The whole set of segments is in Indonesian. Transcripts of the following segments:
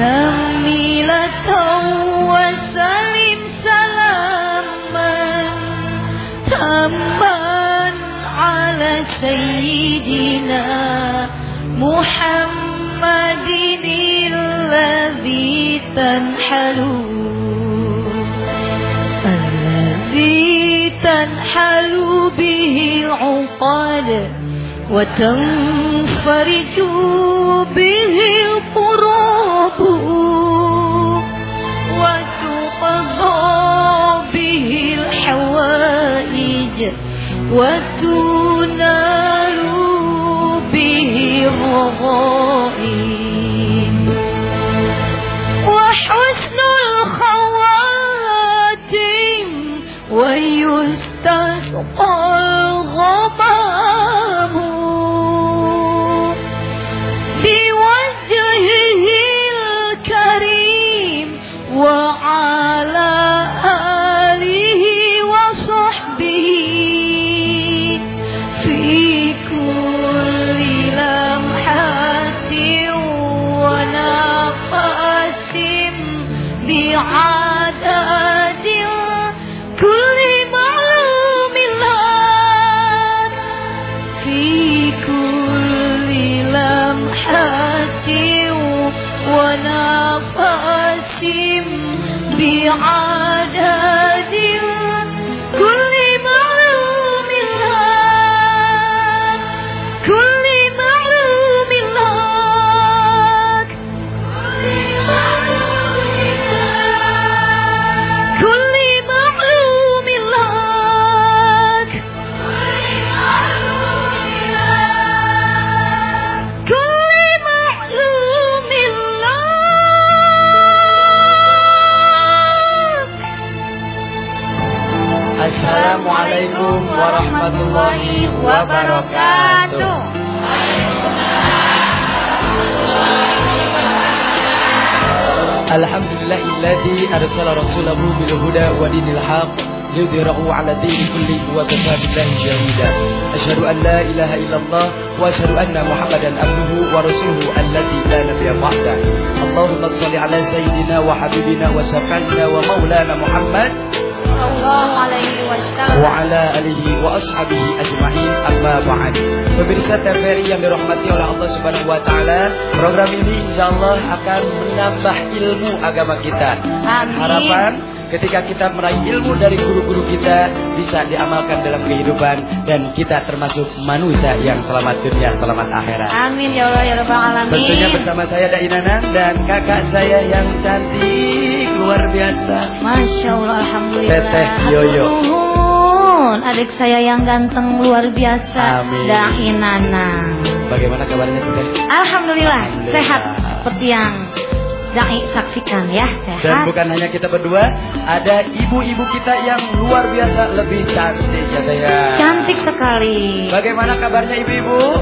kamilatan wa salim salaman tamman ala sayyidina Muhammadin alladhi tanhalu bihi al-uqad wa tanfariju bihi al-qurub wa tuqadha bihi al-hawaij wa tunalu bihi al-raghaib wa husnul khawatim wa yustasqal ghamamu biwajhihil karim wa ala alihi wa sahbihi fi kulli lamhatin wa nafasin bi'adadil kulli ma'lumin lak fi kulli lamhatin wa nafasin bi'adadil kulli ma'lumin lak kulli ma'lumin lak kulli ma'lumin lak kulli ma'lumin lak. Assalamualaikum warahmatullahi wabarakatuh. Alhamdulillahilladzi arsala rasulahu bil huda wa dinil haqq liyudhhirahu 'ala dini kulli wa kafa billahi shahida. Asyhadu an la ilaha illallah wa asyhadu anna Muhammadan abduhu wa rasuluhu alladzi la nabiyya ba'da. Allahumma shalli 'ala sayyidina wa habibina wa syafi'ina wa maulana Muhammad Sallallahu alaihi wasallam wa ala alihi wa ashabihi ajma'in, amma ba'd. Pemirsa TVRI yang dirahmati oleh Allah Subhanahu wa taala, program ini insyaallah akan menambah ilmu agama kita. Amin. Harapan ketika kita meraih ilmu dari guru-guru kita bisa diamalkan dalam kehidupan dan kita termasuk manusia yang selamat dunia, selamat akhirat. Amin ya Allah ya rabbal alamin. Tentunya bersama saya Dai Nanang dan kakak saya yang cantik luar biasa, Masya Allah, alhamdulillah. Teteh Yoyo. Nuhun, adik saya yang ganteng luar biasa. Amin. Dai Nanang. Bagaimana kabarnya Teteh? Alhamdulillah, Alhamdulillah. sehat seperti yang Dai saksikan ya, sehat. Dan bukan hanya kita berdua, ada ibu-ibu kita yang luar biasa lebih cantik ya Teh ya. Cantik sekali. Bagaimana kabarnya ibu-ibu?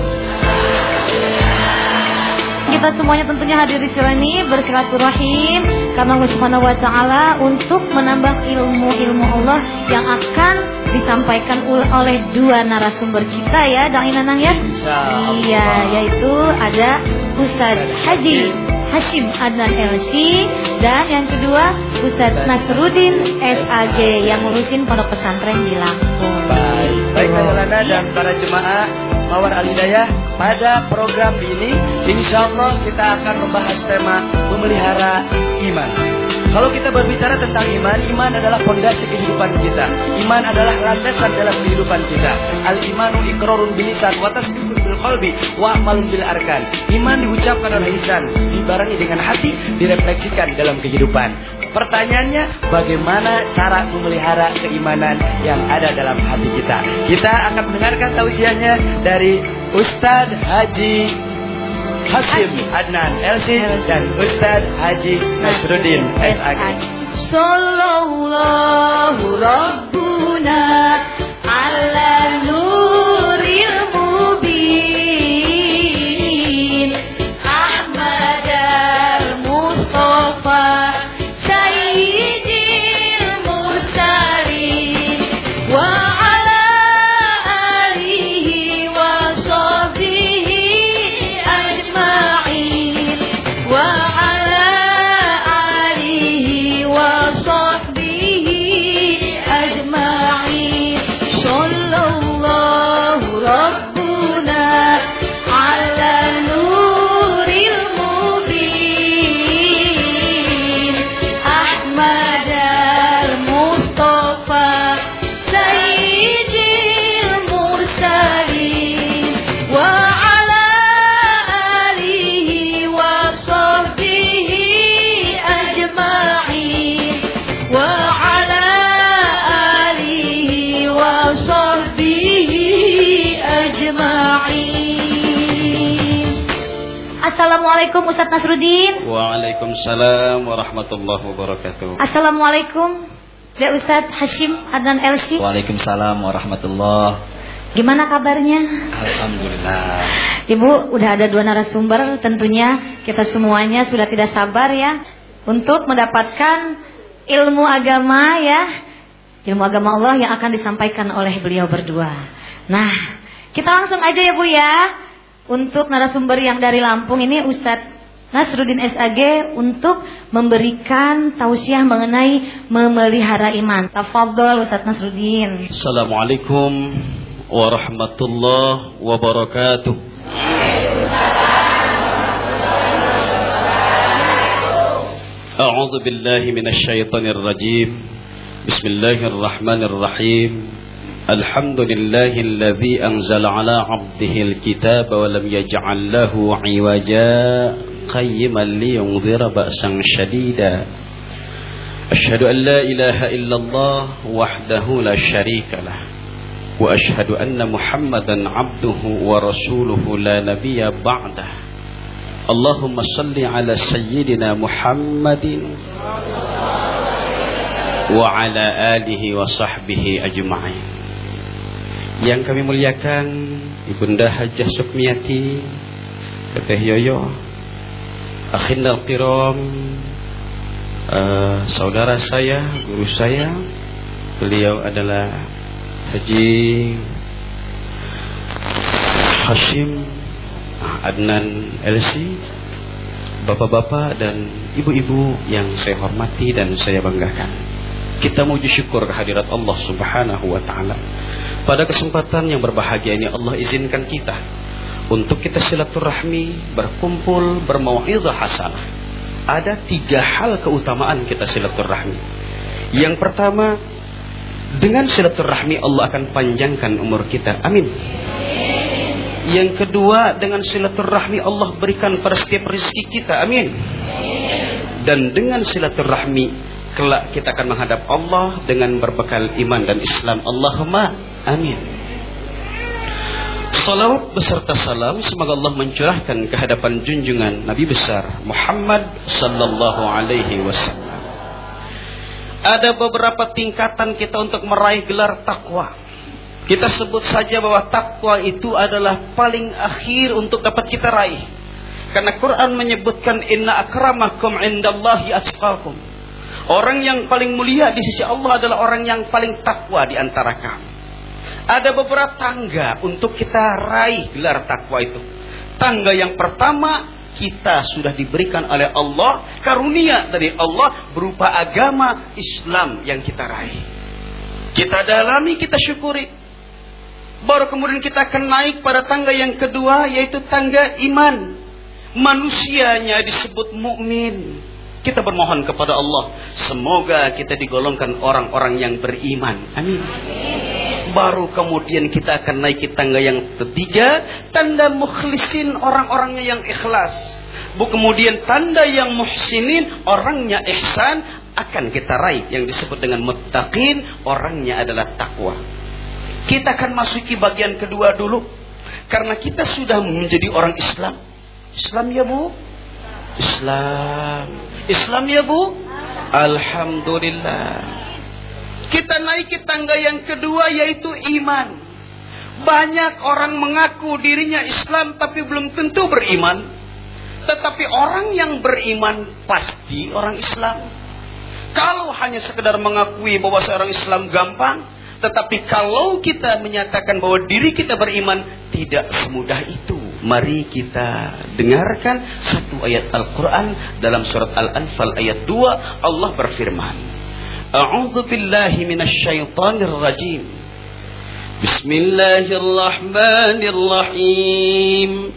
Kita semuanya tentunya hadir di sini bersilaturahim karena Allah Subhanahu wa taala untuk menambah ilmu-ilmu Allah yang akan disampaikan oleh dua narasumber kita ya, Dai Nanang ya. Insyaallah. Iya, yaitu ada Ustadz Haji Hashim Adnan LC dan yang kedua Ustadz Nasruddin SAG yang ngurusin pondok pesantren di Lampung. Baik Kak dan para jemaah Mawar Al-Hidayah, pada program ini insyaallah kita akan membahas tema memelihara iman. Kalau kita berbicara tentang iman, iman adalah fondasi kehidupan kita. Iman adalah landasan dalam kehidupan kita. Al-imanu iqrarun bil lisan wa tasdiqun bil qalbi wa amalun bil arkan. Iman diucapkan oleh lisan, dibarengi dengan hati, direfleksikan dalam kehidupan. Pertanyaannya, bagaimana cara memelihara keimanan yang ada dalam hati kita? Kita akan mendengarkan tausiahnya dari Ustadz Haji Hashim Adnan LC dan Ustadz Haji Nasruddin SAG. Sallallahu Rabbuna ala nuril mubin Ahmad al-Mustafa Sayyidil Mursalin wa ala alihi wa sahbihi ajma'in wa ala Assalamualaikum Ustadz Nasruddin. Waalaikumsalam warahmatullahi wabarakatuh. Assalamualaikum ya Ustadz Hashim Adnan Elsi. Waalaikumsalam warahmatullahi. Gimana kabarnya? Alhamdulillah. Ibu, udah ada 2 narasumber. Tentunya kita semuanya sudah tidak sabar ya untuk mendapatkan ilmu agama ya. Ilmu agama Allah yang akan disampaikan oleh beliau berdua. Nah, kita langsung aja ya Bu ya. Untuk narasumber yang dari Lampung ini Ustadz Nasruddin SAG untuk memberikan tausiah mengenai memelihara iman. Tafadhol Ustadz Nasruddin. Assalamualaikum warahmatullahi wabarakatuh. A'udzu billahi minasy syaithanir rajim. Bismillahirrahmanirrahim. Alhamdulillahilladzi anzala 'ala 'abdihil kitaba wa lam yaj'al lahu 'iwaja qayyiman liyunzira ba'san syadida. Asyhadu an la ilaha illallah wahdahu la syarika lah. Wa asyhadu anna Muhammadan 'abduhu wa rasuluhu la nabiyya ba'dah. Allahumma shalli 'ala sayyidina Muhammadin wa 'ala alihi wa sahbihi ajma'in. Yang kami muliakan Ibunda Hajah Sukmiyati, Teteh Yoyo, Akhindal Kiram, saudara saya, guru saya, beliau adalah Haji Hashim Adnan Elsi, bapak-bapak dan ibu-ibu yang saya hormati dan saya banggakan. Kita memuji syukur kehadirat Allah Subhanahu wa ta'ala. Pada kesempatan yang berbahagia ini Allah izinkan kita untuk kita silaturahmi, berkumpul, bermau'izah hasanah. Ada 3 hal keutamaan kita silaturahmi. Yang pertama, dengan silaturahmi Allah akan panjangkan umur kita. Amin. Yang kedua, dengan silaturahmi Allah berikan pada setiap rezeki kita. Amin. Dan dengan silaturahmi kelak kita akan menghadap Allah dengan berbekal iman dan Islam. Allahumma amin. Salawat beserta salam semoga Allah mencurahkan ke hadapan junjungan Nabi besar Muhammad sallallahu alaihi wasallam. Ada beberapa tingkatan kita untuk meraih gelar takwa. Kita sebut saja bahwa takwa itu adalah paling akhir untuk dapat kita raih. Karena Quran menyebutkan inna akramakum indallahi atqakum. Orang yang paling mulia di sisi Allah adalah orang yang paling takwa di antara kamu. Ada beberapa tangga untuk kita raih gelar takwa itu. Tangga yang pertama, kita sudah diberikan oleh Allah, karunia dari Allah berupa agama Islam yang kita raih. Kita dalami, kita syukuri. Baru kemudian kita akan naik pada tangga yang kedua, yaitu tangga iman. Manusianya disebut mukmin. Kita bermohon kepada Allah, semoga kita digolongkan orang-orang yang beriman. Amin. Baru kemudian kita akan naiki tangga yang ketiga, tanda mukhlisin, orang-orangnya yang ikhlas. Kemudian tanda yang muhsinin, orangnya ihsan, akan kita raih yang disebut dengan muttaqin, orangnya adalah takwa. Kita akan masuki bagian kedua dulu, karena kita sudah menjadi orang Islam. Islam ya Bu? Islam ya Bu? Alhamdulillah. Kita naiki tangga yang kedua, yaitu iman. Banyak orang mengaku dirinya Islam tapi belum tentu beriman. Tetapi orang yang beriman pasti orang Islam. Kalau hanya sekedar mengakui bahwa seorang Islam gampang, tetapi kalau kita menyatakan bahwa diri kita beriman, tidak semudah itu. Mari kita dengarkan satu ayat Al-Quran dalam surat Al-Anfal ayat 2. Allah berfirman, A'udzu billahi minasy syaithanir rajim. Bismillahirrahmanirrahim.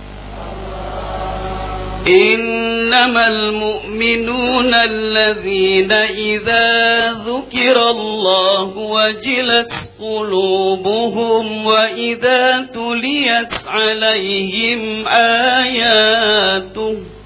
Innamal mu'minuna alladzina idza dzukirallahu wajilat qulubuhum wa idza tuliyat 'alaihim ayatuhu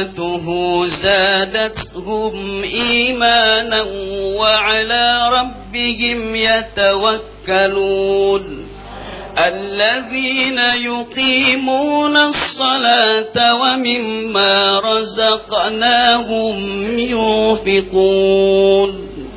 زادتهم إيمانا وعلى ربهم ربهم يتوكلون الذين يقيمون الصلاة ومما رزقناهم ينفقون.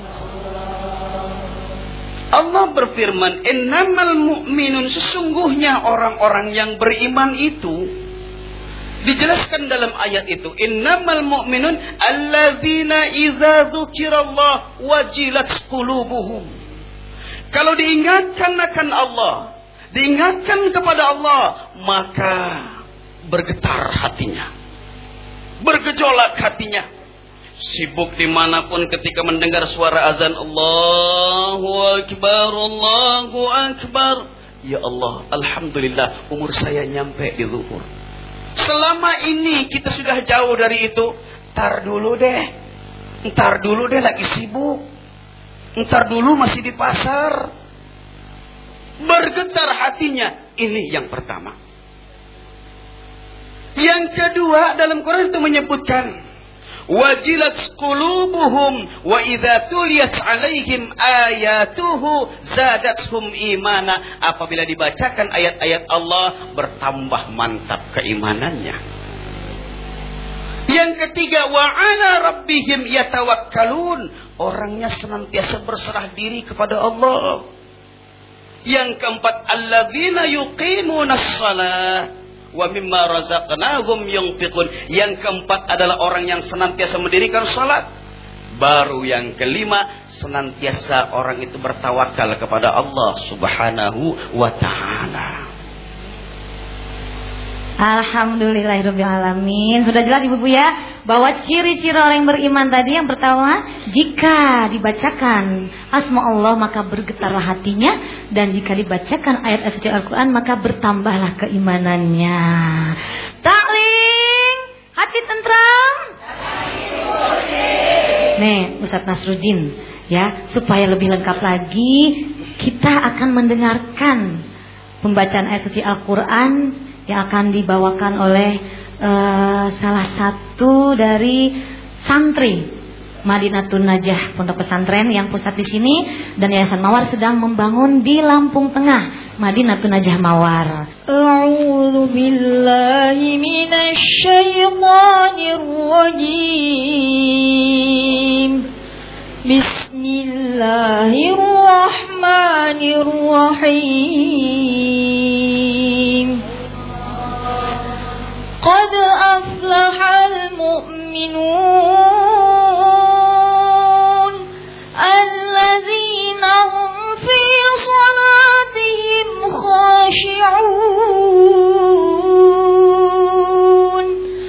Allah berfirman, innamal mu'minun, sesungguhnya orang-orang yang beriman itu, dijelaskan dalam ayat itu, innamal mu'minun alladzina idza dzukirallah wajilat qulubuhum. Kalau diingatkan akan Allah, diingatkan kepada Allah, maka bergetar hatinya, bergejolak hatinya. Sibuk dimanapun ketika mendengar suara azan, Allahu Akbar, Allahu Akbar. Ya Allah, Alhamdulillah umur saya nyampe di zuhur. Selama ini kita sudah jauh dari itu. Ntar dulu deh lagi sibuk. Ntar dulu masih di pasar. Bergetar hatinya. Ini yang pertama. Yang kedua, dalam Quran itu menyebutkan wajilat qulubuhum wa idza tuliyat alaihim ayatuhu zadatuhum imana. Apabila dibacakan ayat-ayat Allah, bertambah mantap keimanannya. Yang ketiga, wa ala rabbihim yatawakkalun. Orangnya senantiasa berserah diri kepada Allah. Yang keempat, alladzina yuqimunas shalah wa mimma razaqnahum yunfiqun. Yang keempat adalah orang yang senantiasa mendirikan salat. Baru yang kelima, senantiasa orang itu bertawakal kepada Allah Subhanahu wa ta'ala. Alhamdulillahirabbil alamin. Sudah jelas Ibu-ibu ya, bahwa ciri-ciri orang yang beriman tadi yang pertama, jika dibacakan asma Allah maka bergetarlah hatinya, dan jika dibacakan ayat-ayat suci Al-Qur'an maka bertambahlah keimanannya. Taklim, hati tentram. Nih, Ustaz Nasruddin ya, supaya lebih lengkap lagi kita akan mendengarkan pembacaan ayat suci Al-Qur'an yang akan dibawakan oleh salah satu dari santri Madinatun Najah Pondok Pesantren yang pusat di sini, dan Yayasan Mawar sedang membangun di Lampung Tengah, Madinatun Najah Mawar. A'udzu billahi minasy syaithanir rajim. Bismillahirrahmanirrahim. قد أفلح المؤمنون الذين هم في صلاتهم خاشعون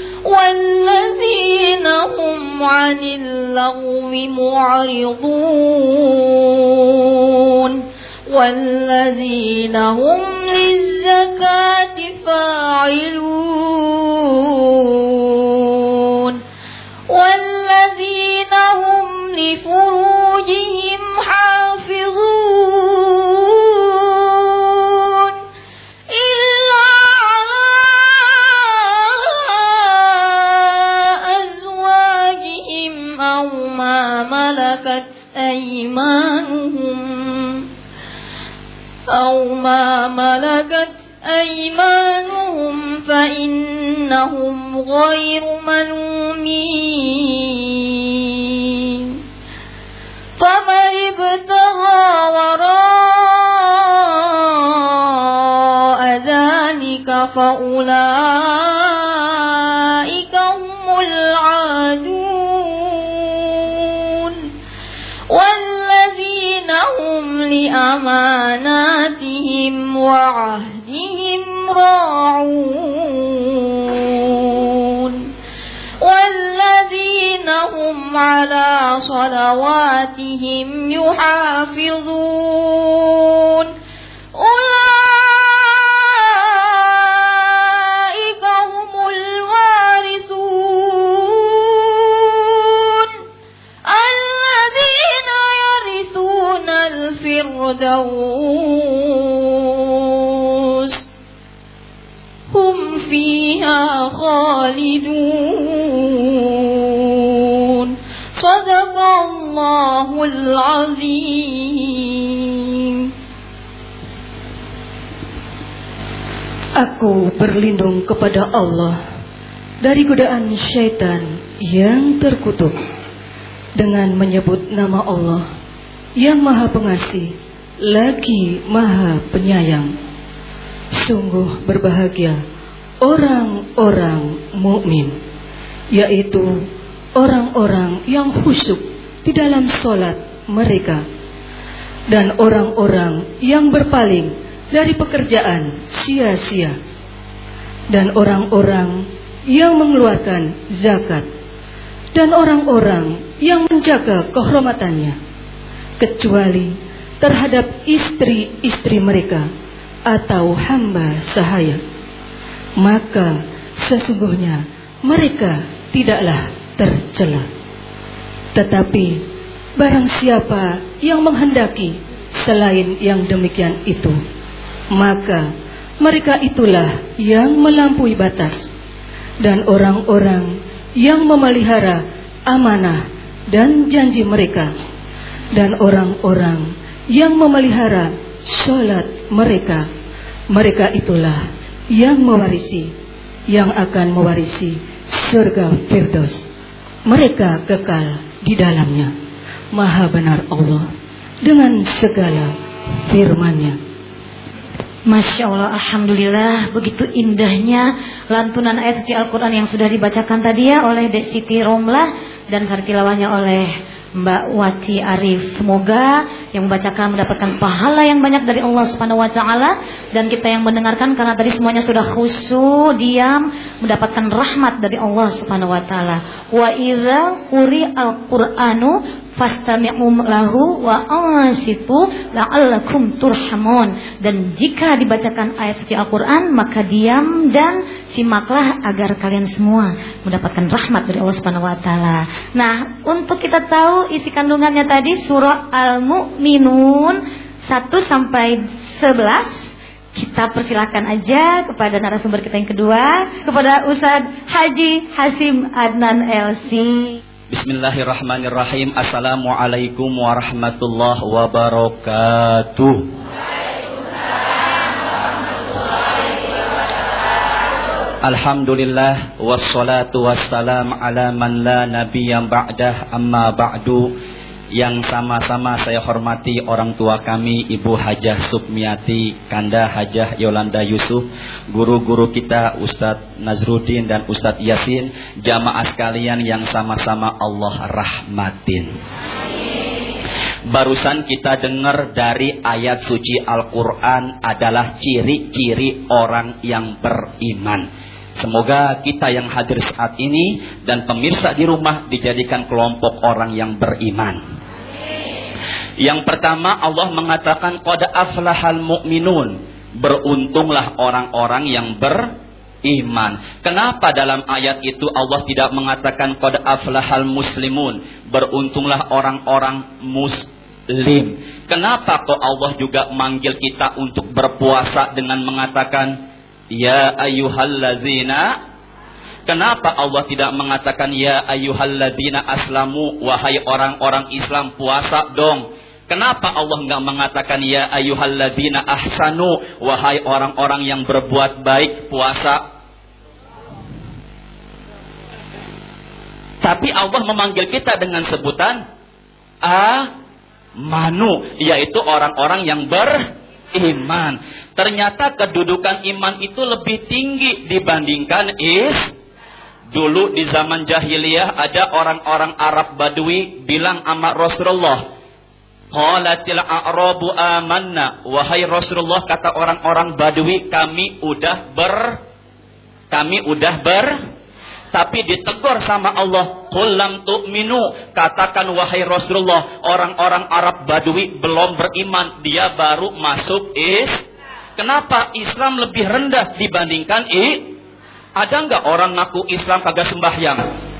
والذين هم عن اللغو معرضون والذين هم للزكاة فاعلون والذين هم لفروجهم حافظون إلا على أزواجهم أو ما ملكت أيمانهم فإنهم غير ملومين فمن ابتغى وراء ذلك فأولئك هم العادون والذين هم لأماناتهم وعهدهم راعون والذين هم على صلواتهم يحافظون أولئك هم الوارثون الذين يرثون الفردوس هم فيها خالدون صدق الله Sadaqallahul azim. Aku berlindung kepada Allah dari godaan syaitan yang terkutuk dengan menyebut nama Allah yang Maha Pengasih lagi Maha Penyayang. Sungguh berbahagia orang-orang mukmin, yaitu orang-orang yang khusyuk di dalam sholat mereka, dan orang-orang yang berpaling dari pekerjaan sia-sia, dan orang-orang yang mengeluarkan zakat, dan orang-orang yang menjaga kehormatannya, kecuali terhadap istri-istri mereka atau hamba sahaya. Maka sesungguhnya mereka tidaklah tercela. Tetapi barang siapa yang menghendaki selain yang demikian itu, maka mereka itulah yang melampaui batas, dan orang-orang yang memelihara amanah dan janji mereka, dan orang-orang yang memelihara sholat mereka, mereka itulah yang akan mewarisi surga Firdaus. Mereka kekal di dalamnya. Maha benar Allah dengan segala firman-Nya. Masya Allah, Alhamdulillah, begitu indahnya lantunan ayat suci Al-Quran yang sudah dibacakan tadi ya oleh Dek Siti Romlah, dan sartilawahnya oleh Mbak Wati Arif. Semoga yang membacakan mendapatkan pahala yang banyak dari Allah Subhanahu wa taala, dan kita yang mendengarkan karena tadi semuanya sudah khusyuk, diam, mendapatkan rahmat dari Allah Subhanahu wa taala. Wa idza quri'al Qur'anu fastami'u lahu wa ansitu la'allakum turhamun. Dan jika dibacakan ayat suci Al-Qur'an, maka diam dan simaklah agar kalian semua mendapatkan rahmat dari Allah Subhanahu wa taala. Nah, untuk kita tahu isi kandungannya tadi surah Al-Mu'minun 1 sampai 11, kita persilakan aja kepada narasumber kita yang kedua, kepada Ustadz Haji Hasim Adnan LC. Bismillahirrahmanirrahim. Assalamualaikum warahmatullahi wabarakatuh. Alhamdulillah wassalatu wassalam ala man la nabiyya ba'dah, amma ba'du. Yang sama-sama saya hormati orang tua kami, Ibu Hajah Supmiati, Kanda Hajah Yolanda Yusuf, guru-guru kita Ustadz Nazruddin dan Ustadz Yasin, jamaah sekalian yang sama-sama Allah rahmatin. Barusan kita dengar dari ayat suci Al-Quran adalah ciri-ciri orang yang beriman. Semoga kita yang hadir saat ini dan pemirsa di rumah dijadikan kelompok orang yang beriman. Yang pertama, Allah mengatakan qad aflahal mu'minun, beruntunglah orang-orang yang beriman. Kenapa dalam ayat itu Allah tidak mengatakan qad aflahal muslimun, beruntunglah orang-orang muslim? Kenapa kok Allah juga manggil kita untuk berpuasa dengan mengatakan ya ayyuhallazina? Kenapa Allah tidak mengatakan ya ayyuhallazina aslamu, wahai orang-orang Islam puasa dong? Kenapa Allah enggak mengatakan ya ayyuhallazina ahsanu, wahai orang-orang yang berbuat baik puasa? Tapi Allah memanggil kita dengan sebutan amanu, yaitu orang-orang yang beriman. Ternyata kedudukan iman itu lebih tinggi dibandingkan Dulu di zaman jahiliyah ada orang-orang Arab Badui bilang sama Rasulullah, qalatil a'rabu amanna, wahai Rasulullah, kata orang-orang Badui, kami udah tapi ditegur sama Allah, qul lam tu'minu, katakan wahai Rasulullah, orang-orang Arab Badui belum beriman, dia baru masuk Kenapa Islam lebih rendah dibandingkan Ada nggak orang ngaku Islam kagak sembahyang?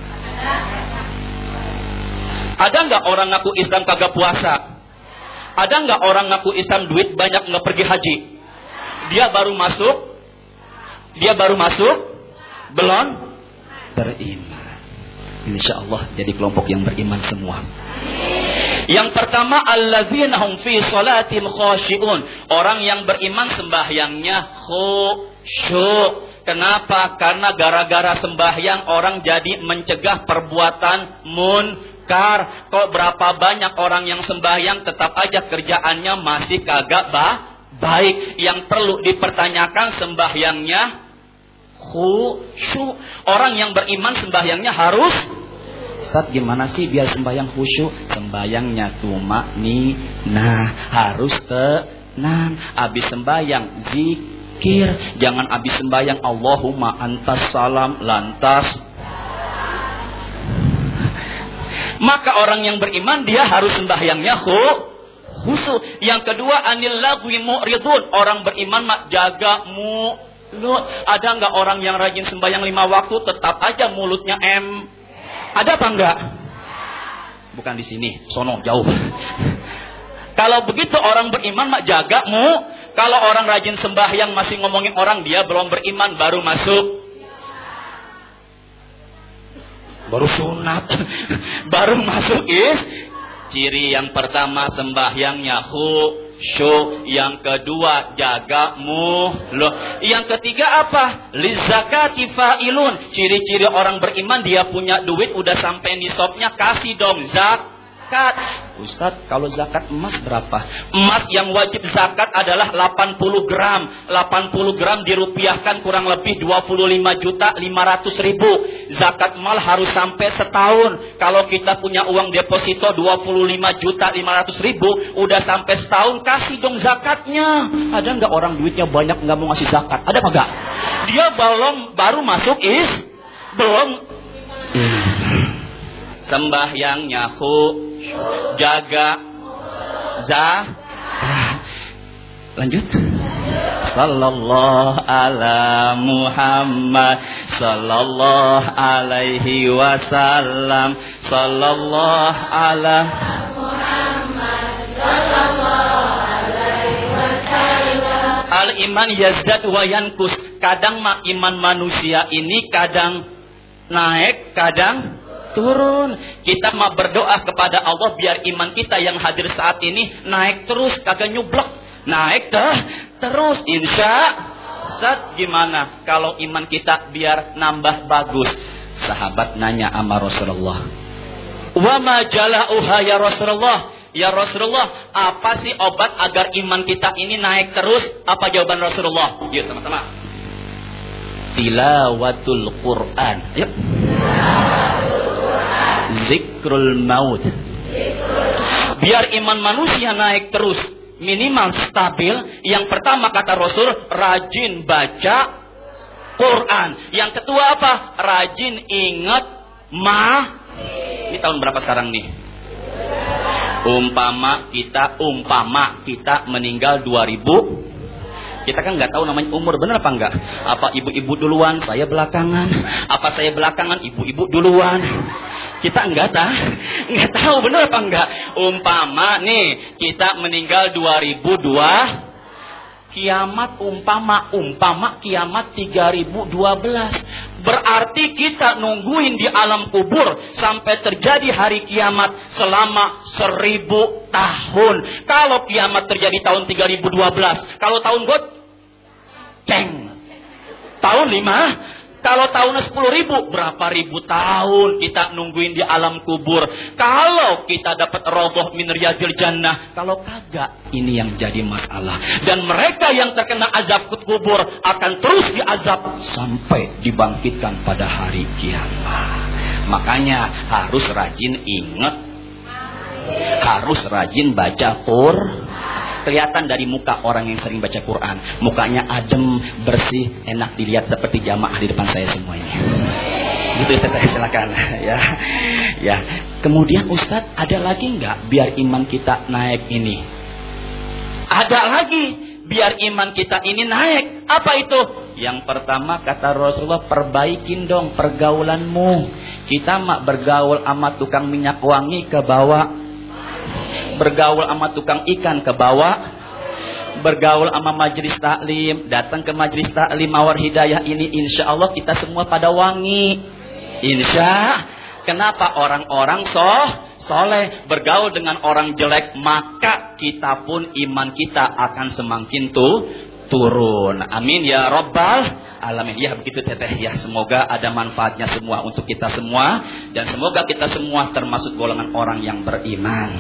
Ada nggak orang ngaku Islam kagak puasa? Ada nggak orang ngaku Islam duit banyak nggak pergi haji? Dia baru masuk belum beriman. Insya Allah jadi kelompok yang beriman semua. Yang pertama, alladzina hum fi sholatin khashi'un. Orang yang beriman sembahyangnya khusyuk. Kenapa? Karena gara-gara sembahyang orang jadi mencegah perbuatan munkar. Kok berapa banyak orang yang sembahyang tetap aja kerjaannya masih kagak baik. Yang perlu dipertanyakan sembahyangnya khusyuk. Orang yang beriman sembahyangnya harus, Ustaz gimana sih biar sembahyang khusyuk? Sembahyangnya tumakninah, harus tenang. Habis sembahyang zikir. Jangan habis sembahyang Allahumma antas salam lantas. Maka orang yang beriman dia harus sembahyangnya khusyuk. Yang kedua, anil lagwi mu'ridun. Orang beriman mak jaga mulut. Ada enggak orang yang rajin sembahyang 5 waktu tetap aja mulutnya Ada apa enggak? Bukan di sini, sono jauh. Kalau begitu orang beriman mak jaga Kalau orang rajin sembahyang masih ngomongin orang, dia belum beriman, baru masuk, baru sunat, baru masuk ciri yang pertama sembahyangnya khusyuk, yang kedua jaga mulut, yang ketiga apa? Lizakati fa'ilun. Ciri-ciri orang beriman dia punya duit udah sampai nisabnya, kasih dong zakat. Ustaz, kalau zakat emas berapa? Emas yang wajib zakat adalah 80 gram. 80 gram dirupiahkan kurang lebih 25.500.000. Zakat mal harus sampai setahun. Kalau kita punya uang deposito 25.500.000, udah sampai setahun, kasih dong zakatnya. Ada nggak orang duitnya banyak nggak mau ngasih zakat? Ada apa nggak? Dia baru masuk belum. Sembahyangnya jaga lanjut. Sallallahu ala Muhammad sallallahu alaihi wasallam. Sallallahu ala Muhammad sallallahu alaihi wasallam. Al iman yazdad wa yankus. Kadang iman manusia ini kadang naik, kadang turun. Kita mau berdoa kepada Allah biar iman kita yang hadir saat ini naik terus, kagak nyublek, naik terus. Ustaz gimana kalau iman kita biar nambah bagus? Sahabat nanya sama Rasulullah, wa ma jala'uha ya Rasulullah? Ya Rasulullah, apa sih obat agar iman kita ini naik terus? Apa jawaban Rasulullah? Yuk sama-sama. Tilawatul Quran. Yuk. Zikrul maut. Biar iman manusia naik terus, minimal stabil. Yang pertama kata Rasul, rajin baca Quran. Yang kedua apa? Rajin ingat Ini tahun berapa sekarang nih? Umpama kita meninggal 2000. Kita kan nggak tahu namanya umur, benar apa enggak? Apa ibu-ibu duluan, saya belakangan? Apa saya belakangan, ibu-ibu duluan? Kita nggak tahu benar apa enggak? Umpama nih kita meninggal 2002, kiamat umpama kiamat 3012. Berarti kita nungguin di alam kubur sampai terjadi hari kiamat selama 1000 tahun. Kalau kiamat terjadi tahun 3012, kalau tahun tahun 5. Kalau tahunnya 10.000, berapa ribu tahun kita nungguin di alam kubur. Kalau kita dapat raudhah min riyadil jannah, kalau kagak, ini yang jadi masalah. Dan mereka yang terkena azab kubur akan terus diazab sampai dibangkitkan pada hari kiamat. Makanya harus rajin ingat, harus rajin baca Quran. Kelihatan dari muka orang yang sering baca Quran, mukanya adem, bersih, enak dilihat seperti jamaah di depan saya semua ini. Gitu ya, silakan ya. Kemudian Ustadz, ada lagi nggak biar iman kita naik ini? Ada lagi biar iman kita ini naik. Apa itu? Yang pertama kata Rasulullah, perbaikin dong pergaulanmu. Kita bergaul sama tukang minyak wangi ke bawah, bergaul sama tukang ikan ke bawah, bergaul sama majelis taklim, datang ke majelis taklim Mawar Hidayah ini, insya Allah kita semua pada wangi. Insya Kenapa orang-orang soleh bergaul dengan orang jelek, maka kita pun iman kita akan semakin turun. Amin ya rabbal alamin. Ya begitu Teteh ya. Semoga ada manfaatnya semua untuk kita semua, dan semoga kita semua termasuk golongan orang yang beriman.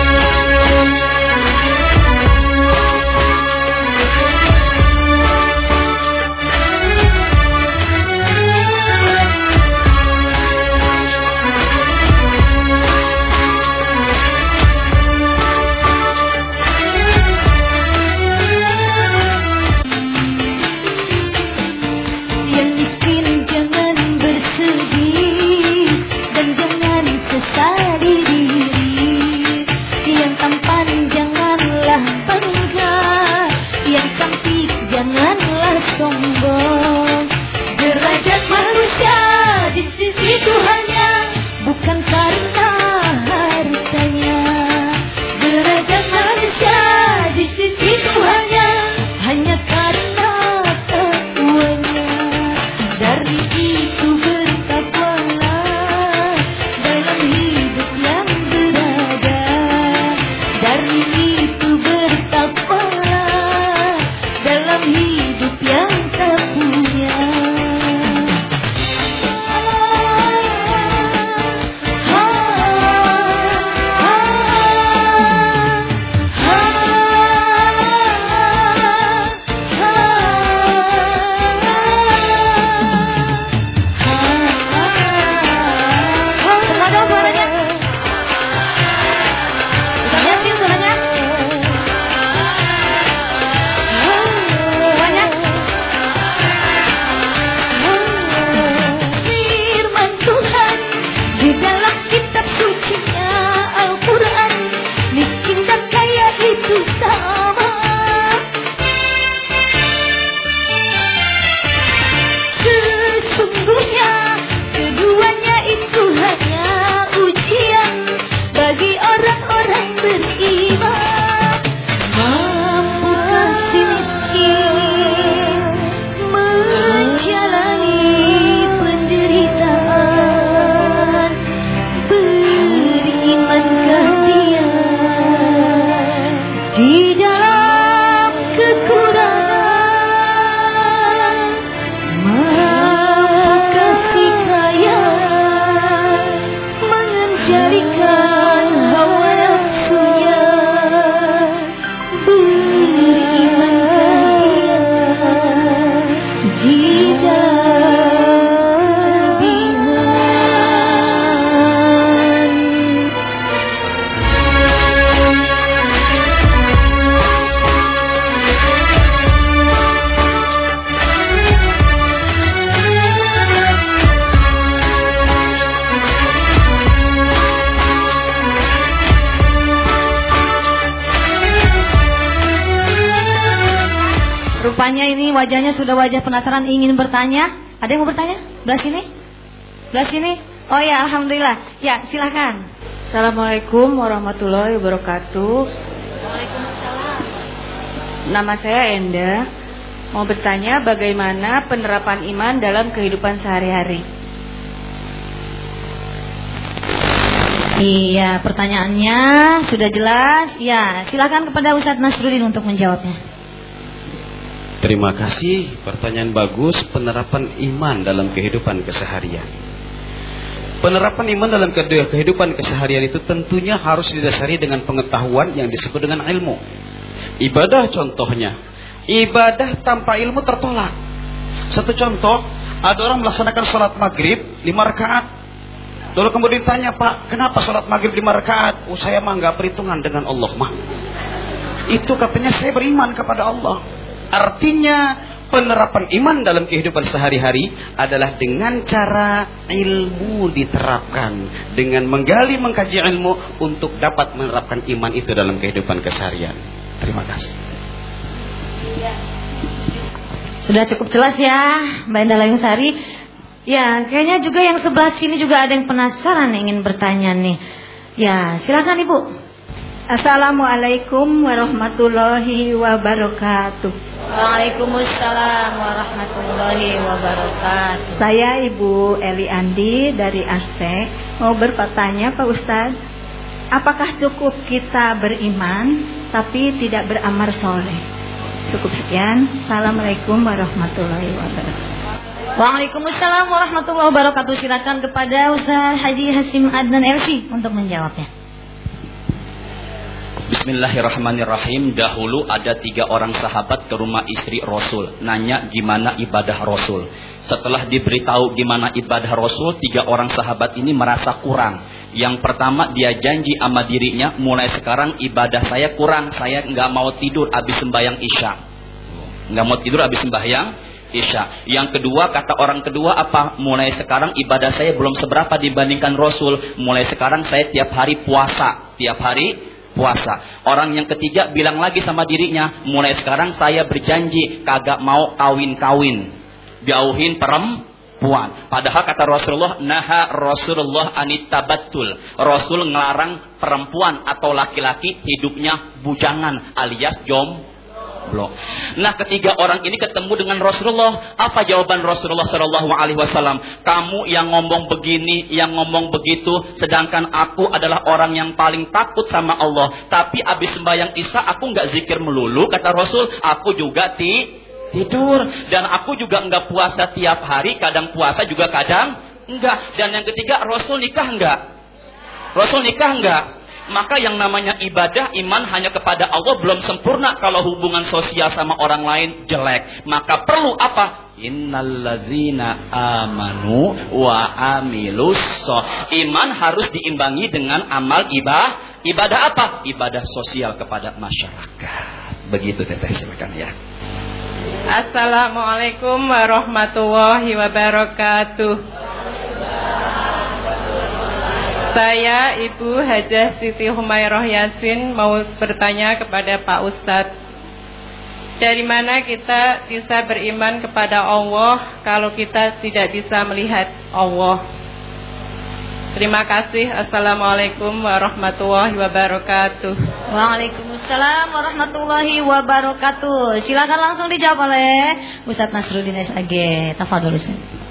Rupanya ini wajahnya sudah wajah penasaran, ingin bertanya. Ada yang mau bertanya? Belah sini? Belah sini? Oh ya, alhamdulillah. Ya, silakan. Assalamualaikum warahmatullahi wabarakatuh. Waalaikumsalam. Nama saya Enda. Mau bertanya bagaimana penerapan iman dalam kehidupan sehari-hari? Iya, pertanyaannya sudah jelas. Ya, silakan kepada Ustadz Nasruddin untuk menjawabnya. Terima kasih, pertanyaan bagus. Penerapan iman dalam kehidupan keseharian. Penerapan iman dalam kehidupan keseharian itu tentunya harus didasari dengan pengetahuan yang disebut dengan ilmu. Ibadah contohnya, ibadah tanpa ilmu tertolak. Satu contoh, ada orang melaksanakan sholat maghrib 5 rakaat. Lalu kemudian ditanya, Pak, kenapa sholat maghrib 5 rakaat? Oh, saya mah nggak perhitungan dengan Allah mah. Itu katanya saya beriman kepada Allah. Artinya penerapan iman dalam kehidupan sehari-hari adalah dengan cara ilmu diterapkan, dengan menggali mengkaji ilmu untuk dapat menerapkan iman itu dalam kehidupan keseharian. Terima kasih. Sudah cukup jelas ya, Mbak Enda Layungsari. Ya, kayaknya juga yang sebelah sini juga ada yang penasaran ingin bertanya nih. Ya, silakan Ibu. Assalamualaikum warahmatullahi wabarakatuh. Waalaikumsalam warahmatullahi wabarakatuh. Saya Ibu Eli Andi dari Aztek. Mau bertanya Pak Ustadz, apakah cukup kita beriman tapi tidak beramal soleh? Cukup sekian. Assalamualaikum warahmatullahi wabarakatuh. Waalaikumsalam warahmatullahi wabarakatuh. Silakan kepada Ustaz Haji Hasim Adnan LC untuk menjawabnya. Bismillahirrahmanirrahim. Dahulu ada 3 orang sahabat ke rumah istri Rasul, nanya gimana ibadah Rasul. Setelah diberitahu gimana ibadah Rasul, 3 orang sahabat ini merasa kurang. Yang pertama, dia janji sama dirinya, mulai sekarang ibadah saya kurang, saya nggak mau tidur habis sembahyang Isya. Nggak mau tidur habis sembahyang Isya. Yang kedua, kata orang kedua apa? Mulai sekarang ibadah saya belum seberapa dibandingkan Rasul. Mulai sekarang saya tiap hari puasa. Tiap hari puasa. Orang yang ketiga bilang lagi sama dirinya, mulai sekarang saya berjanji kagak mau kawin-kawin, jauhin perempuan. Padahal kata Rasulullah, naha Rasulullah anitabatul. Rasul ngelarang perempuan atau laki-laki hidupnya bujangan alias jomblo. Nah, ketiga orang ini ketemu dengan Rasulullah. Apa jawaban Rasulullah SAW? Kamu yang ngomong begini, yang ngomong begitu, sedangkan aku adalah orang yang paling takut sama Allah. Tapi abis sembahyang Isya aku nggak zikir melulu, kata Rasul. Aku juga tidur, dan aku juga nggak puasa tiap hari. Kadang puasa juga kadang enggak. Dan yang ketiga, Rasul nikah enggak? Rasul nikah enggak? Maka yang namanya ibadah, iman hanya kepada Allah belum sempurna kalau hubungan sosial sama orang lain jelek. Maka perlu apa? Innallazina amanu wa amilus sholihat. Iman harus diimbangi dengan amal ibadah apa? Ibadah sosial kepada masyarakat. Begitu Teteh, silakan ya. Assalamualaikum warahmatullahi wabarakatuh. Saya Ibu Hajah Siti Humairah Yasin mau bertanya kepada Pak Ustadz, dari mana kita bisa beriman kepada Allah kalau kita tidak bisa melihat Allah? Terima kasih. Assalamualaikum warahmatullahi wabarakatuh. Waalaikumsalam warahmatullahi wabarakatuh. Silakan langsung dijawab oleh Ustadz Nasruddin SAG. Tafadhol Ustaz.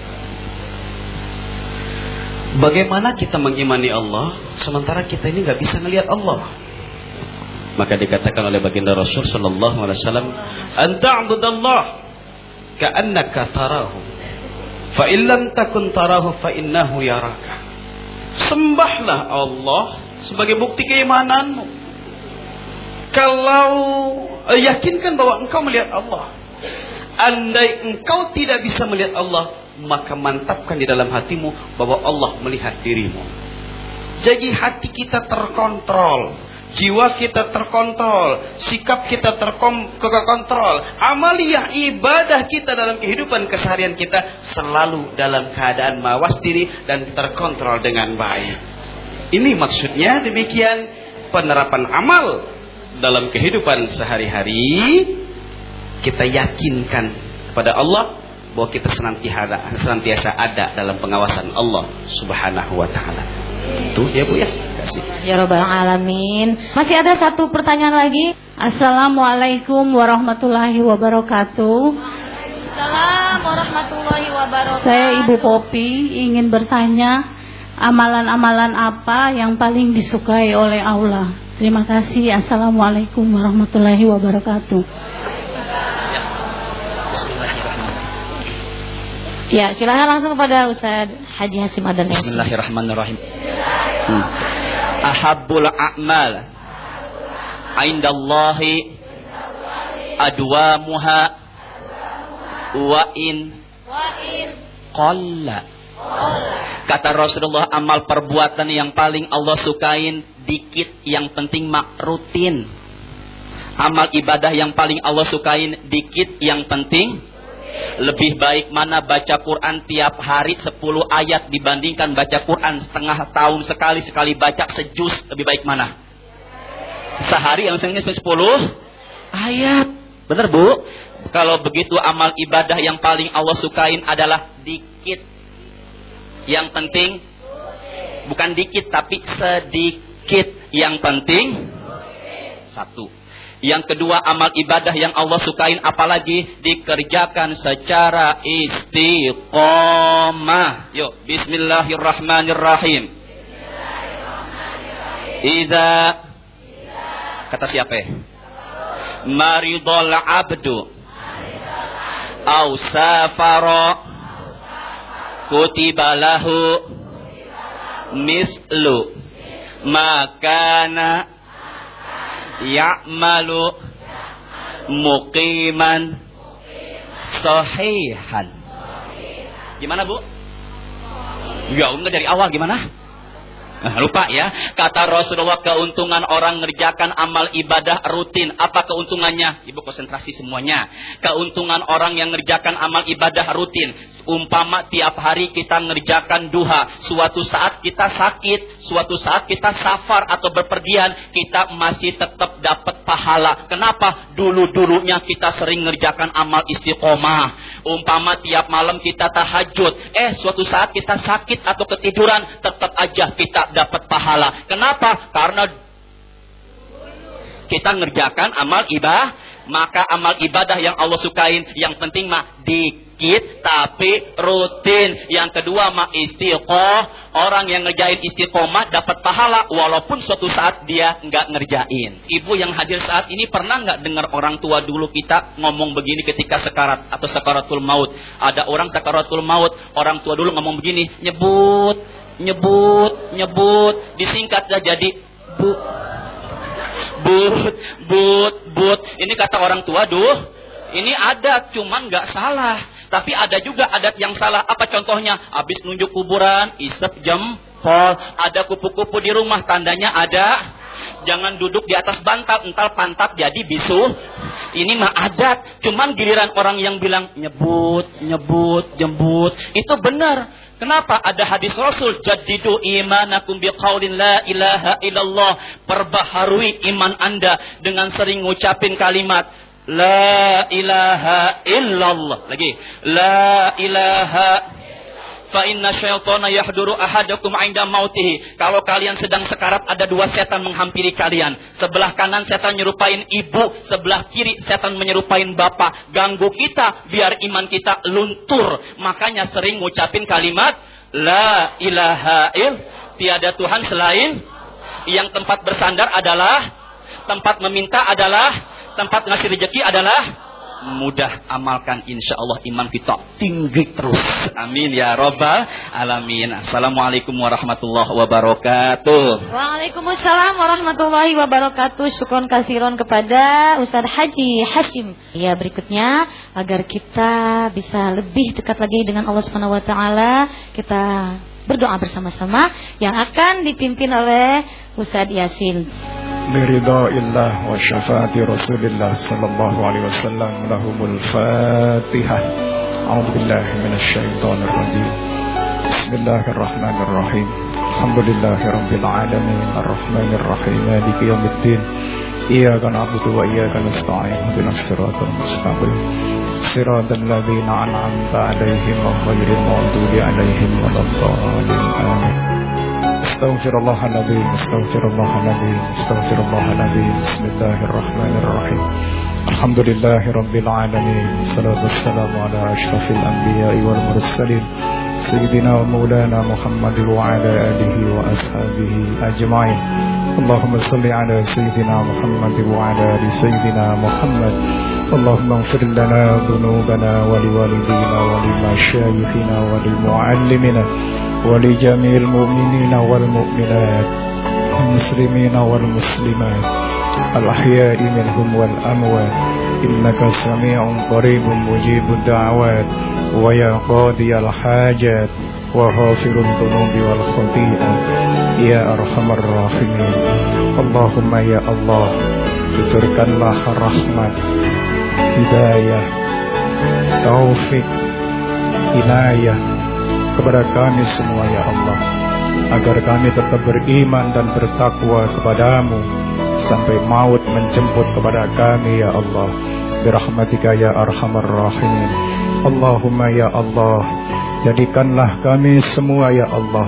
Bagaimana kita mengimani Allah sementara kita ini nggak bisa melihat Allah? Maka dikatakan oleh baginda Rasul sallallahu alaihi wasallam, "Anta'budallah ka'annaka tarahu, fa in lam takun tarahu fa innahu yaraka." Sembahlah Allah sebagai bukti keimananmu. Kalau yakinkan bahwa engkau melihat Allah. Andai engkau tidak bisa melihat Allah, maka mantapkan di dalam hatimu bahwa Allah melihat dirimu. Jadi hati kita terkontrol, jiwa kita terkontrol, sikap kita terkontrol, amaliyah ibadah kita dalam kehidupan keseharian kita selalu dalam keadaan mawas diri dan terkontrol dengan baik. Ini maksudnya demikian penerapan amal dalam kehidupan sehari-hari. Kita yakinkan kepada Allah bahwa kita senantiasa ada dalam pengawasan Allah Subhanahu wa taala. Itu ya Bu ya. Kasih. Ya Rabbal alamin. Masih ada satu pertanyaan lagi. Assalamualaikum warahmatullahi wabarakatuh. Waalaikumsalam warahmatullahi wabarakatuh. Saya Ibu Popi ingin bertanya, amalan-amalan apa yang paling disukai oleh Allah? Terima kasih. Assalamualaikum warahmatullahi wabarakatuh. Ya, silakan langsung kepada Ustaz Haji Hasim Adnan. Bismillahirrahmanirrahim. Ahabbul a'mal indallahi adwamuha wa in qalla. Kata Rasulullah, amal perbuatan yang paling Allah sukain dikit, yang penting rutin. Amal ibadah yang paling Allah sukain dikit, yang penting lebih baik mana baca Quran tiap hari 10 ayat dibandingkan baca Quran setengah tahun sekali baca sejuz? Lebih baik mana? Sehari yang 10 ayat. Benar Bu? Kalau begitu amal ibadah yang paling Allah sukain adalah dikit. Yang penting bukan dikit tapi sedikit. Yang penting satu. Yang kedua, amal ibadah yang Allah sukain apalagi dikerjakan secara istiqomah. Yuk, bismillahirrahmanirrahim. Iza, kata siapa? Maridul abdu au safara kutiba lahu mislu makana ya'malu muqiman sahihan. Gimana, Bu? Ya, enggak dari awal gimana? Lupa ya. Kata Rasulullah, keuntungan orang ngerjakan amal ibadah rutin. Apa keuntungannya? Ibu konsentrasi semuanya. Keuntungan orang yang ngerjakan amal ibadah rutin. Umpama tiap hari kita ngerjakan duha. Suatu saat kita sakit, suatu saat kita safar atau berpergian, kita masih tetap dapat pahala. Kenapa? Dulu-dulunya kita sering ngerjakan amal istiqomah. Umpama tiap malam kita tahajud. Suatu saat kita sakit atau ketiduran, tetap aja kita dapat pahala. Kenapa? Karena kita ngerjakan amal ibadah. Maka amal ibadah yang Allah sukain, yang penting mah dikit tapi rutin. Yang kedua mah istiqomah. Orang yang ngerjain istiqomah dapat pahala walaupun suatu saat dia nggak ngerjain. Ibu yang hadir saat ini pernah nggak dengar orang tua dulu kita ngomong begini ketika sekarat atau sakaratul maut? Ada orang sakaratul maut, orang tua dulu ngomong begini, nyebut, disingkat jadi but. Ini kata orang tua, ini adat, cuman nggak salah. Tapi ada juga adat yang salah. Apa contohnya? Habis nunjuk kuburan, isep jempol. Ada kupu-kupu di rumah, tandanya ada. Jangan duduk di atas bantal, entar pantat jadi bisu. Ini mah adat. Cuman giliran orang yang bilang nyebut, jembut, itu benar. Kenapa? Ada hadis Rasul, jaddidu imanakum biqaulin la ilaha illallah. Perbaharui iman Anda dengan sering ngucapin kalimat la ilaha illallah. Lagi, la ilaha. Fa inna syaitana yahduru ahadakum 'inda mautihi. Kalau kalian sedang sekarat, ada dua setan menghampiri kalian. Sebelah kanan setan nyerupain ibu, sebelah kiri setan menyerupain bapak. Ganggu kita biar iman kita luntur. Makanya sering ngucapin kalimat la ilaha illallah. Tiada Tuhan selain. Yang tempat bersandar adalah, tempat meminta adalah, tempat ngasih rezeki adalah. Mudah amalkan, insya Allah iman kita tinggi terus. Amin ya rabbal alamin. Assalamualaikum warahmatullahi wabarakatuh. Waalaikumsalam warahmatullahi wabarakatuh. Syukron kasiron kepada Ustadz Haji Hashim. Ya, berikutnya agar kita bisa lebih dekat lagi dengan Allah Subhanahu wa taala, kita berdoa bersama-sama yang akan dipimpin oleh Ustadz Yasin. Biridha'illah wa syafaati Rasulillah sallallahu alaihi wasallam. Lahumul Fatihah. A'udzu billahi minasy syaithanir rajim. Bismillahirrahmanirrahim. Alhamdulillahirabbil alamin arrahmanir rahim maliki yaumiddin. Iyyaka na'budu wa iyyaka nasta'in. Ihdinas siratal mustaqim. Siratal ladzina an'amta 'alaihim ghairil maghdubi 'alaihim waladdallin. Amin. Astaghfirullahaladzim, astaghfirullahaladzim, astaghfirullahaladzim. Bismillahirrahmanirrahim. Alhamdulillahirabbil alamin. Salatu wassalamu ala asyrafil anbiya'i wal mursalin. Sayyidina wa maulana Muhammad wa ala alihi wa ashabihi ajma'in. Allahumma salli ala sayyidina Muhammad wa ala ali sayyidina Muhammad. Allahumma ighfir lana dhunubana wa liwalidina wa limashayikhina wa lilmu'allimina ولجميع المؤمنين والمؤمنات والمسلمين والمسلمات الأحياء منهم والأموات إنك سميع قريب مجيب الدعوات ويا قاضي الحاجات وغافر الذنوب والخطيئات يا أرحم الراحمين. اللهم يا الله tuturkanlah rahmat, hidayah, taufik, inayah kepada kami semua ya Allah, agar kami tetap beriman dan bertakwa kepadamu sampai maut menjemput kepada kami ya Allah. Birahmatika ya arhamar rahimin. Allahumma ya Allah, jadikanlah kami semua ya Allah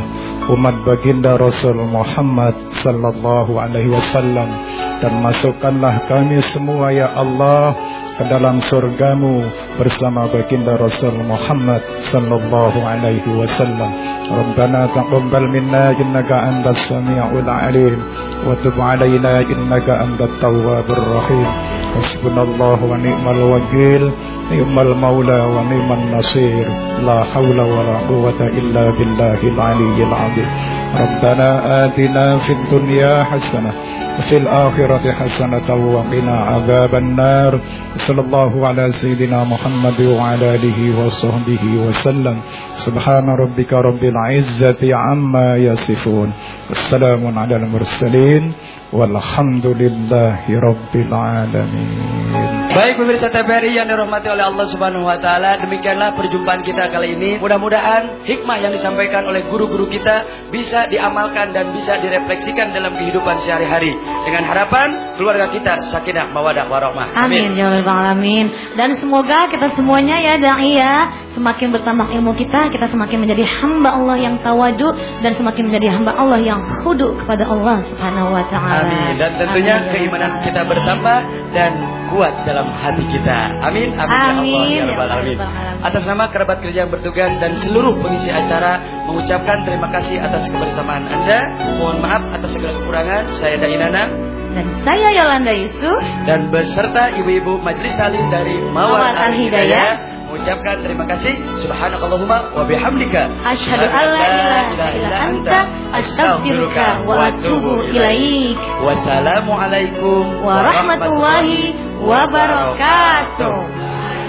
umat baginda Rasul Muhammad sallallahu alaihi wasallam, dan masukkanlah kami semua ya Allah ke dalam surgamu bersama baginda Rasul Muhammad sallallahu alaihi wasallam. Rabbana taqabbal minna innaka antas samiul alim wa tub alaina innaka antat tawwabur rahim. Hasbunallahu wa ni'mal wakil, ni'mal maula wa ni'man nasir. La haula wa la quwwata illa billahil aliyyil azim. Rabbana atina fid dunya hasanah wa fil akhirati hasanatan wa qina adzaban nar. Sallallahu ala sayyidina Muhammad wa ala alihi wa sahbihi wa sallam. Subhana rabbika rabbil izzati amma yasifun. Wassalamun ala al-mursalin. Walhamdulillahi rabbil alamin. Baik pemirsa TVRI yang dirahmati oleh Allah Subhanahu wa taala, demikianlah perjumpaan kita kali ini. Mudah-mudahan hikmah yang disampaikan oleh guru-guru kita bisa diamalkan dan bisa direfleksikan dalam kehidupan sehari-hari. Dengan harapan keluarga kita sakinah mawaddah warahmah. Amin ya rabbal alamin. Dan semoga kita semuanya ya dai ya, semakin bertambah ilmu kita semakin menjadi hamba Allah yang tawadu dan semakin menjadi hamba Allah yang khudu kepada Allah Subhanahu wa taala. Amin. Dan tentunya keimanan kita bertambah dan kuat dalam hati kita. Amin. Amin. Ya Allah, ya Rabbal Alamin. Atas nama kerabat kerja yang bertugas dan seluruh pengisi acara mengucapkan terima kasih atas kebersamaan Anda. Mohon maaf atas segala kekurangan. Saya Dai Nana dan saya Yolanda Yusuf dan beserta ibu-ibu Majelis Talim dari Mawar Al-Hidayah mengucapkan terima kasih. Subhanakallahumma wa bihamdika asyhadu an la ilaha illa anta astaghfiruka wa atubu ilaik. Wassalamualaikum warahmatullahi wabarakatuh.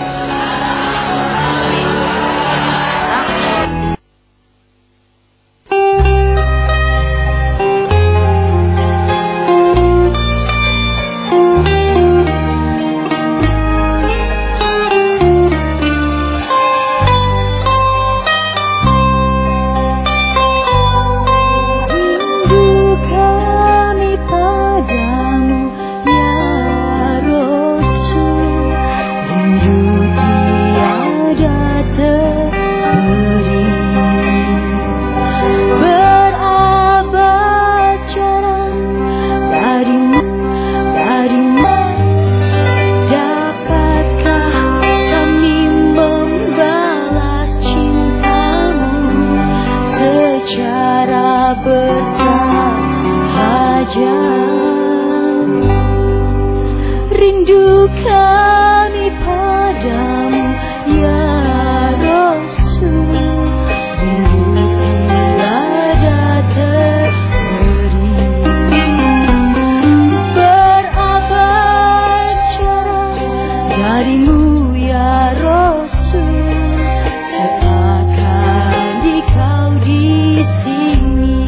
Rindu kami padamu ya Rasul, rindu tiada teri, berabad jarak darimu ya Rasul, seakan dikau di sini.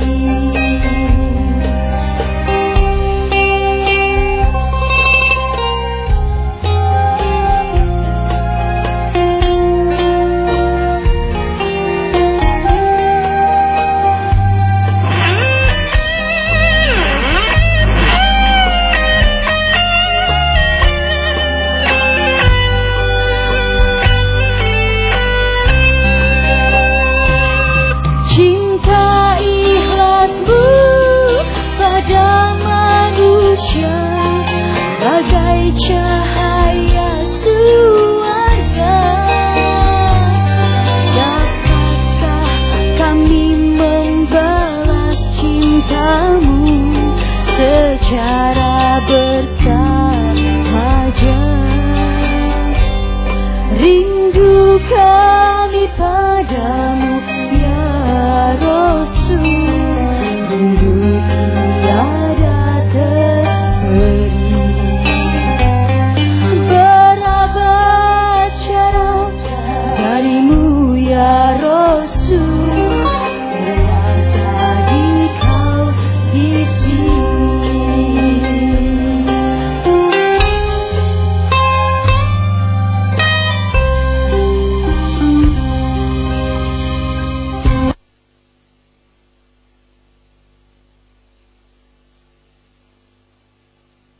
Bagai cahaya surga, dapatkah kami membalas cintamu secara bersahaja? Rindu kami padamu ya Rasul.